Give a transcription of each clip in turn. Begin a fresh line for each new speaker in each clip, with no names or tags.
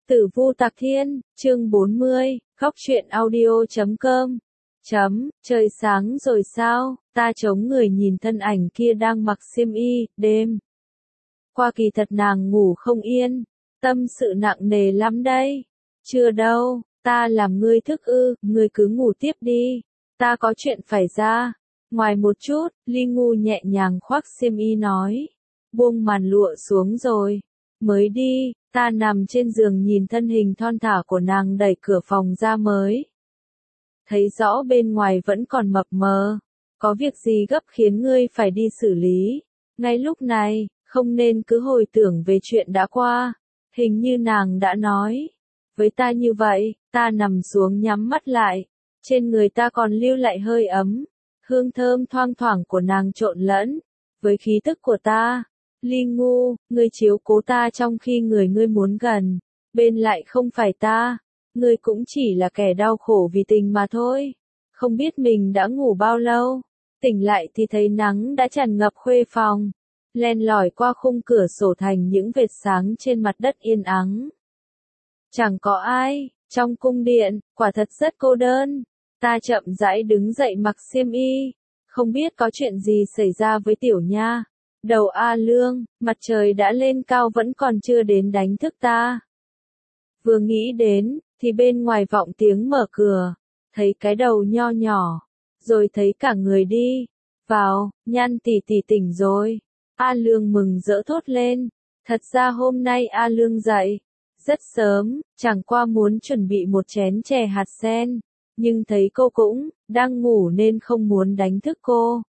Tử Vu Tạc Thiên, chương 40, khóc truyện audio.com. Trời sáng rồi sao, ta chống người nhìn thân ảnh kia đang mặc xiêm y, đêm qua kỳ thật nàng ngủ không yên, tâm sự nặng nề lắm đây. Chưa đâu, ta làm ngươi thức ư, ngươi cứ ngủ tiếp đi, ta có chuyện phải ra. Ngoài một chút, Ly Ngu nhẹ nhàng khoác xiêm y nói, buông màn lụa xuống rồi, mới đi. Ta nằm trên giường nhìn thân hình thon thả của nàng đẩy cửa phòng ra mới thấy rõ bên ngoài vẫn còn mập mờ. Có việc gì gấp khiến ngươi phải đi xử lý? Ngay lúc này, không nên cứ hồi tưởng về chuyện đã qua. Hình như nàng đã nói với ta như vậy. Ta nằm xuống nhắm mắt lại. Trên người ta còn lưu lại hơi ấm. Hương thơm thoang thoảng của nàng trộn lẫn với khí tức của ta. Ly Ngu, ngươi chiếu cố ta trong khi người ngươi muốn gần, bên lại không phải ta. Ngươi cũng chỉ là kẻ đau khổ vì tình mà thôi. Không biết mình đã ngủ bao lâu. Tỉnh lại thì thấy nắng đã tràn ngập khuê phòng. Len lỏi qua khung cửa sổ thành những vệt sáng trên mặt đất yên ắng. Chẳng có ai, trong cung điện, quả thật rất cô đơn. Ta chậm rãi đứng dậy mặc xiêm y. Không biết có chuyện gì xảy ra với tiểu nha. Đầu A Lương, mặt trời đã lên cao vẫn còn chưa đến đánh thức ta. Vừa nghĩ đến, thì bên ngoài vọng tiếng mở cửa, thấy cái đầu nho nhỏ, rồi thấy cả người đi vào. Nhan tỷ tỷ tỉnh rồi. A Lương mừng rỡ thốt lên. Thật ra hôm nay A Lương dậy rất sớm, chẳng qua muốn chuẩn bị một chén chè hạt sen, nhưng thấy cô cũng đang ngủ nên không muốn đánh thức cô.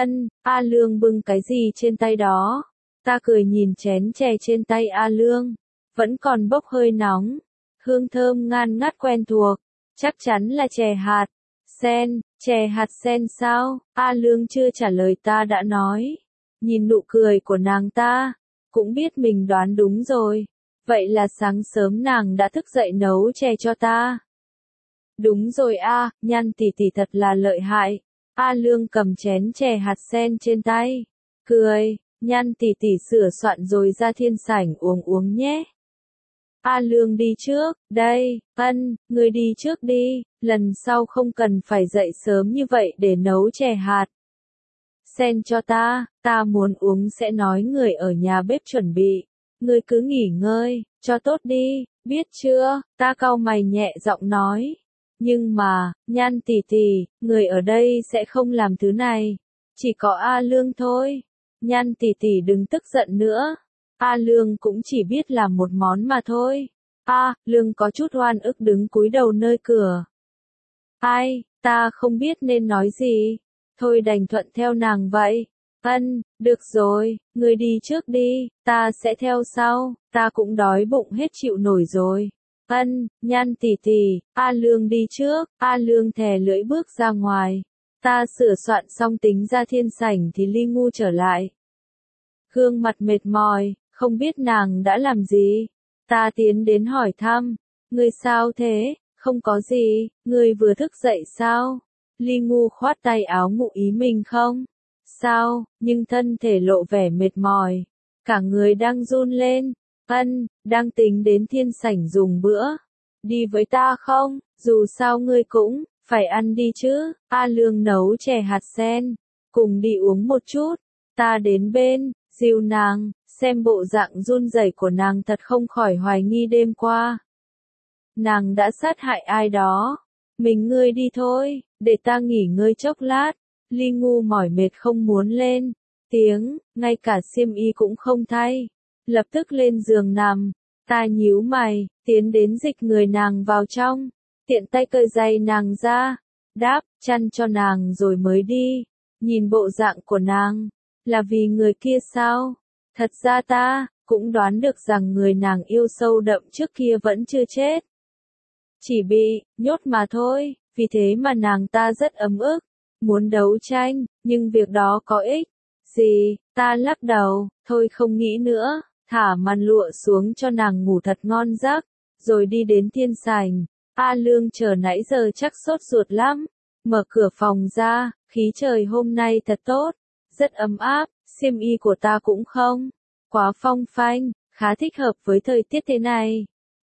A Lương bưng cái gì trên tay đó? Ta cười nhìn chén chè trên tay A Lương, vẫn còn bốc hơi nóng, hương thơm ngan ngát quen thuộc, chắc chắn là chè hạt sen sao? A Lương chưa trả lời ta đã nói, nhìn nụ cười của nàng ta, cũng biết mình đoán đúng rồi, vậy là sáng sớm nàng đã thức dậy nấu chè cho ta. Đúng rồi Nhan tỷ tỷ thật là lợi hại. A Lương cầm chén chè hạt sen trên tay, cười, Nhan tỷ tỷ sửa soạn rồi ra thiên sảnh uống nhé. A Lương đi trước, đây, ngươi đi trước đi, lần sau không cần phải dậy sớm như vậy để nấu chè hạt sen cho ta muốn uống sẽ nói người ở nhà bếp chuẩn bị, ngươi cứ nghỉ ngơi, cho tốt đi, biết chưa? Ta cau mày nhẹ giọng nói. Nhưng mà, Nhan tỷ tỷ, người ở đây sẽ không làm thứ này. Chỉ có A Lương thôi. Nhan tỷ tỷ đừng tức giận nữa. A Lương cũng chỉ biết làm một món mà thôi. Lương có chút oan ức đứng cúi đầu nơi cửa. Ai, ta không biết nên nói gì. Thôi đành thuận theo nàng vậy. Được rồi, người đi trước đi, ta sẽ theo sau, ta cũng đói bụng hết chịu nổi rồi. Nhan tỷ tỷ, A Lương đi trước. A Lương thè lưỡi bước ra ngoài. Ta sửa soạn xong tính ra thiên sảnh thì Ly Ngu trở lại. Gương mặt mệt mỏi, không biết nàng đã làm gì. Ta tiến đến hỏi thăm, ngươi sao thế? Không có gì, ngươi vừa thức dậy sao? Ly Ngu khoát tay áo ngụ ý mình không sao, nhưng thân thể lộ vẻ mệt mỏi, cả người đang run lên. Đang tính đến thiên sảnh dùng bữa. Đi với ta không? Dù sao ngươi cũng phải ăn đi chứ. A Lương nấu chè hạt sen, cùng đi uống một chút. Ta đến bên, dìu nàng, xem bộ dạng run rẩy của nàng thật không khỏi hoài nghi đêm qua nàng đã sát hại ai đó. Ngươi đi thôi, để ta nghỉ ngơi chốc lát. Ly Ngu mỏi mệt không muốn lên tiếng, ngay cả xiêm y cũng không thay. Lập tức lên giường nằm, ta nhíu mày, tiến đến dịch người nàng vào trong, tiện tay cởi giày nàng ra, đáp chăn cho nàng rồi mới đi. Nhìn bộ dạng của nàng, là vì người kia sao? Thật ra ta cũng đoán được rằng người nàng yêu sâu đậm trước kia vẫn chưa chết, chỉ bị nhốt mà thôi, vì thế mà nàng ta rất ấm ức, muốn đấu tranh, nhưng việc đó có ích gì? Ta lắc đầu, thôi không nghĩ nữa. Thả màn lụa xuống cho nàng ngủ thật ngon giấc, rồi đi đến thiên sảnh. A Lương chờ nãy giờ chắc sốt ruột lắm, mở cửa phòng ra, khí trời hôm nay thật tốt, rất ấm áp, xiêm y của ta cũng không quá phong phanh, khá thích hợp với thời tiết thế này.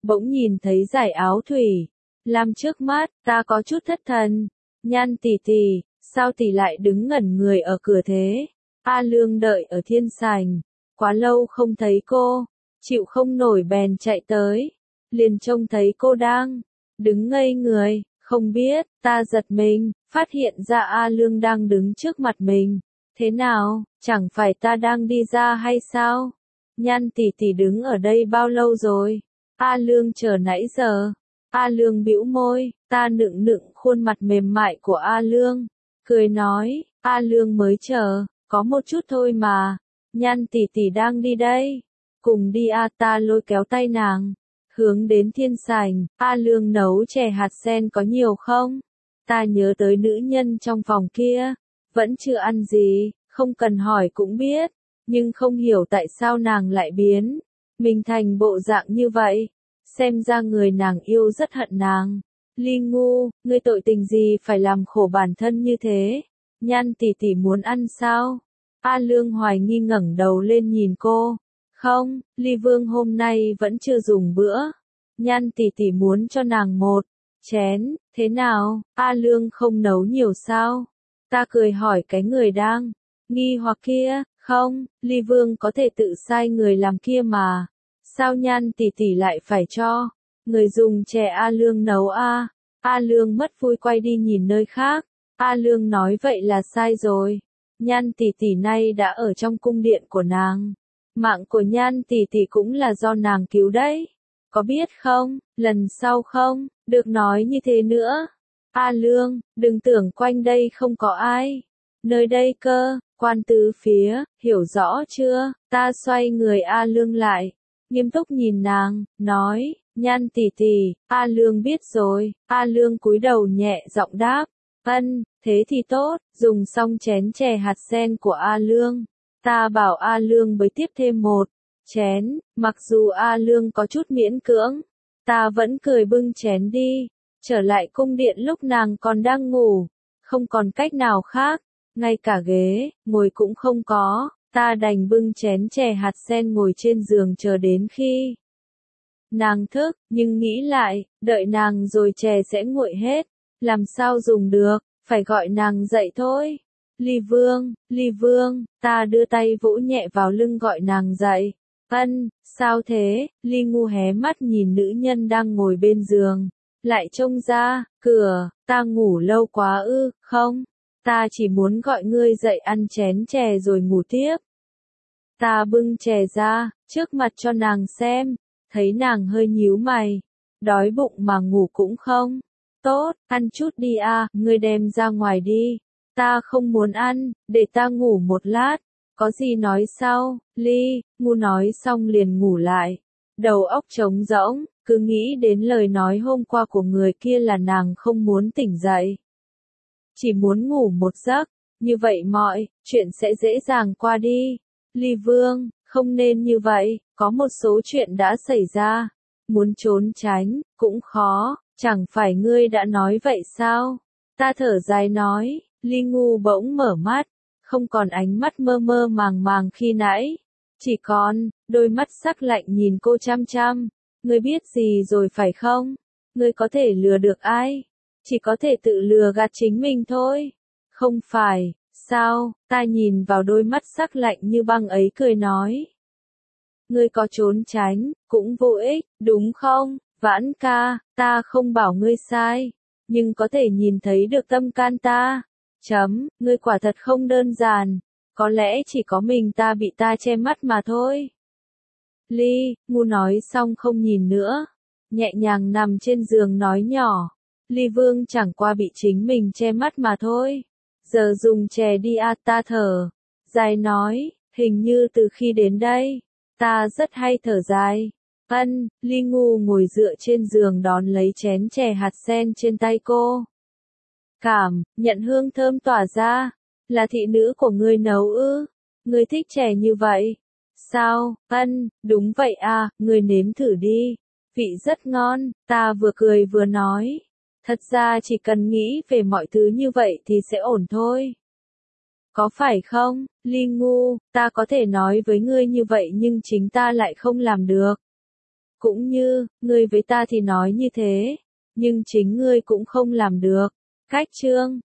bỗng nhìn thấy dải áo thủy lam trước mắt, ta có chút thất thần. Nhan tỷ tỷ, sao tỷ lại đứng ngẩn người ở cửa thế? A Lương đợi ở thiên sảnh, quá lâu không thấy cô, chịu không nổi bèn chạy tới, liền trông thấy cô đang đứng ngây người, không biết, ta giật mình, phát hiện ra A Lương đang đứng trước mặt mình. Thế nào, chẳng phải ta đang đi ra hay sao? Nhan tỷ tỷ đứng ở đây bao lâu rồi? A Lương chờ nãy giờ. A Lương bĩu môi, ta nựng nựng khuôn mặt mềm mại của A Lương, cười nói, A Lương mới chờ, có một chút thôi mà. Nhan tỷ tỷ đang đi đây. Cùng đi a, ta lôi kéo tay nàng. Hướng đến thiên sảnh, A Lương nấu chè hạt sen có nhiều không? Ta nhớ tới nữ nhân trong phòng kia, vẫn chưa ăn gì, không cần hỏi cũng biết, nhưng không hiểu tại sao nàng lại biến mình thành bộ dạng như vậy. Xem ra người nàng yêu rất hận nàng. Ly ngu, ngươi tội tình gì phải làm khổ bản thân như thế? Nhan tỷ tỷ muốn ăn sao? A Lương hoài nghi ngẩng đầu lên nhìn cô. Không, Ly Vương hôm nay vẫn chưa dùng bữa. Nhan tỷ tỷ muốn cho nàng một chén, thế nào? A Lương không nấu nhiều sao? Ta cười hỏi cái người đang nghi hoặc kia, không, Ly Vương có thể tự sai người làm kia mà. Sao Nhan tỷ tỷ lại phải cho người dùng chè A Lương nấu a? A Lương mất vui quay đi nhìn nơi khác. A Lương nói vậy là sai rồi. Nhan tỷ tỷ nay đã ở trong cung điện của nàng. Mạng của Nhan tỷ tỷ cũng là do nàng cứu đấy. Có biết không, lần sau không, được nói như thế nữa. A Lương, đừng tưởng quanh đây không có ai. Nơi đây cơ, quan tứ phía, hiểu rõ chưa? Ta xoay người A Lương lại, nghiêm túc nhìn nàng, nói, Nhan tỷ tỷ, A Lương biết rồi. A Lương cúi đầu nhẹ giọng đáp, ân, thế thì tốt. Dùng xong chén chè hạt sen của A Lương, ta bảo A Lương bới tiếp thêm một chén, mặc dù A Lương có chút miễn cưỡng, ta vẫn cười bưng chén đi. Trở lại cung điện lúc nàng còn đang ngủ, không còn cách nào khác, ngay cả ghế ngồi cũng không có, ta đành bưng chén chè hạt sen ngồi trên giường chờ đến khi nàng thức, nhưng nghĩ lại, đợi nàng rồi chè sẽ nguội hết, làm sao dùng được, phải gọi nàng dậy thôi. Ly Vương, ta đưa tay vỗ nhẹ vào lưng gọi nàng dậy. Ân, sao thế? Ly ngu hé mắt nhìn nữ nhân đang ngồi bên giường, lại trông ra cửa, ta ngủ lâu quá ư? Không, ta chỉ muốn gọi ngươi dậy ăn chén chè rồi ngủ tiếp. Ta bưng chè ra, trước mặt cho nàng xem, thấy nàng hơi nhíu mày, đói bụng mà ngủ cũng không. Tốt, ăn chút đi a, ngươi đem ra ngoài đi. Ta không muốn ăn, để ta ngủ một lát. Có gì nói sau, Ly, ngu nói xong liền ngủ lại. Đầu óc trống rỗng, cứ nghĩ đến lời nói hôm qua của người kia là nàng không muốn tỉnh dậy. Chỉ muốn ngủ một giấc, như vậy mọi chuyện sẽ dễ dàng qua đi. Ly Vương, không nên như vậy, có một số chuyện đã xảy ra. Muốn trốn tránh, cũng khó, chẳng phải ngươi đã nói vậy sao? Ta thở dài nói, Ly ngu bỗng mở mắt, không còn ánh mắt mơ mơ màng màng khi nãy. Chỉ còn, đôi mắt sắc lạnh nhìn cô chăm chăm. Ngươi biết gì rồi phải không? Ngươi có thể lừa được ai? Chỉ có thể tự lừa gạt chính mình thôi. Không phải, sao? Ta nhìn vào đôi mắt sắc lạnh như băng ấy cười nói. Ngươi có trốn tránh, cũng vô ích, đúng không? Vãn ca, ta không bảo ngươi sai, nhưng có thể nhìn thấy được tâm can ta. Ngươi quả thật không đơn giản, có lẽ chỉ có mình ta bị ta che mắt mà thôi. Ly, ngu nói xong không nhìn nữa, nhẹ nhàng nằm trên giường nói nhỏ. Ly Vương chẳng qua bị chính mình che mắt mà thôi. Giờ dùng chè đi a, ta thở dài nói, hình như từ khi đến đây, ta rất hay thở dài. Ân, Ly ngu ngồi dựa trên giường đón lấy chén chè hạt sen trên tay cô. Nhận hương thơm tỏa ra, là thị nữ của ngươi nấu ư? Ngươi thích chè như vậy? Sao? Ân, đúng vậy à, ngươi nếm thử đi. Vị rất ngon, ta vừa cười vừa nói. Thật ra chỉ cần nghĩ về mọi thứ như vậy thì sẽ ổn thôi. Có phải không, Ly ngu, ta có thể nói với ngươi như vậy nhưng chính ta lại không làm được. Cũng như, ngươi với ta thì nói như thế, nhưng chính ngươi cũng không làm được. Cách chương